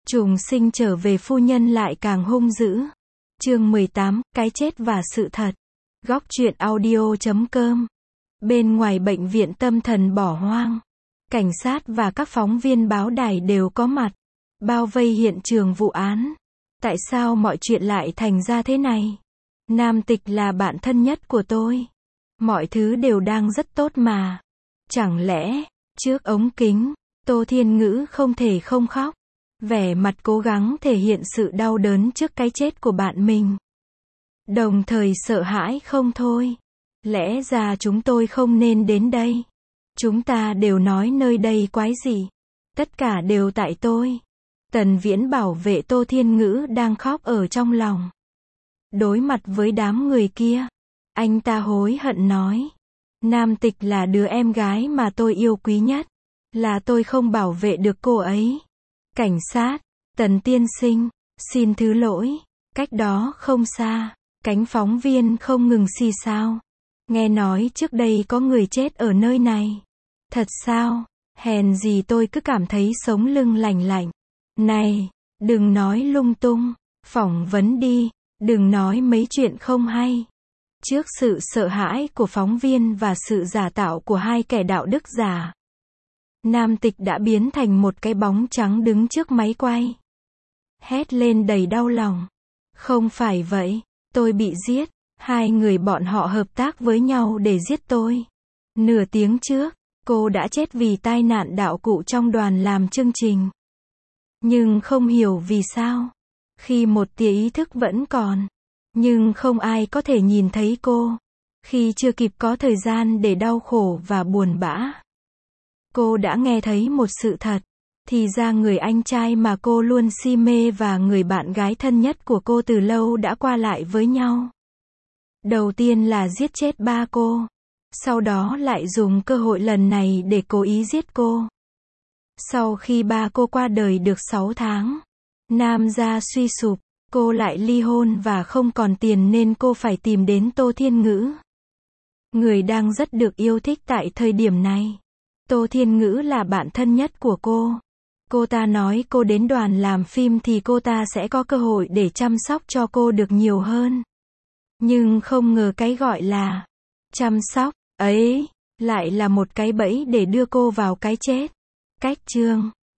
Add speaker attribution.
Speaker 1: Trùng sinh trở về phu nhân lại càng hung dữ. Chương 18, cái chết và sự thật. Góc truyện audio.com. Bên ngoài bệnh viện tâm thần bỏ hoang, cảnh sát và các phóng viên báo đài đều có mặt, bao vây hiện trường vụ án. Tại sao mọi chuyện lại thành ra thế này? Nam Tịch là bạn thân nhất của tôi. Mọi thứ đều đang rất tốt mà. Chẳng lẽ, trước ống kính, Tô Thiên Ngữ không thể không khóc? Vẻ mặt cố gắng thể hiện sự đau đớn trước cái chết của bạn mình. Đồng thời sợ hãi không thôi. Lẽ ra chúng tôi không nên đến đây. Chúng ta đều nói nơi đây quái gì. Tất cả đều tại tôi. Tần Viễn bảo vệ Tô Thiên Ngữ đang khóc ở trong lòng. Đối mặt với đám người kia, anh ta hối hận nói. Nam Tịch là đứa em gái mà tôi yêu quý nhất. Là tôi không bảo vệ được cô ấy. Cảnh sát, Tần tiên sinh, xin thứ lỗi. Cách đó không xa, cánh phóng viên không ngừng xì xào. Nghe nói trước đây có người chết ở nơi này. Thật sao? Hèn gì tôi cứ cảm thấy sống lưng lạnh lạnh. Này, đừng nói lung tung, phỏng vấn đi, đừng nói mấy chuyện không hay. Trước sự sợ hãi của phóng viên và sự giả tạo của hai kẻ đạo đức giả, Nam Tịch đã biến thành một cái bóng trắng đứng trước máy quay. Hét lên đầy đau lòng. Không phải vậy, tôi bị giết. Hai người bọn họ hợp tác với nhau để giết tôi. Nửa tiếng trước, cô đã chết vì tai nạn đạo cụ trong đoàn làm chương trình. Nhưng không hiểu vì sao. Khi một tia ý thức vẫn còn, nhưng không ai có thể nhìn thấy cô. Khi chưa kịp có thời gian để đau khổ và buồn bã, cô đã nghe thấy một sự thật. Thì ra người anh trai mà cô luôn si mê và người bạn gái thân nhất của cô từ lâu đã qua lại với nhau. Đầu tiên là giết chết ba cô. Sau đó lại dùng cơ hội lần này để cố ý giết cô. Sau khi ba cô qua đời được 6 tháng, Nam gia suy sụp, cô lại ly hôn và không còn tiền nên cô phải tìm đến Tô Thiên Ngữ. Người đang rất được yêu thích tại thời điểm này. Tô Thiên Ngữ là bạn thân nhất của cô. Cô ta nói cô đến đoàn làm phim thì cô ta sẽ có cơ hội để chăm sóc cho cô được nhiều hơn. Nhưng không ngờ cái gọi là chăm sóc ấy lại là một cái bẫy để đưa cô vào cái chết. Cách chương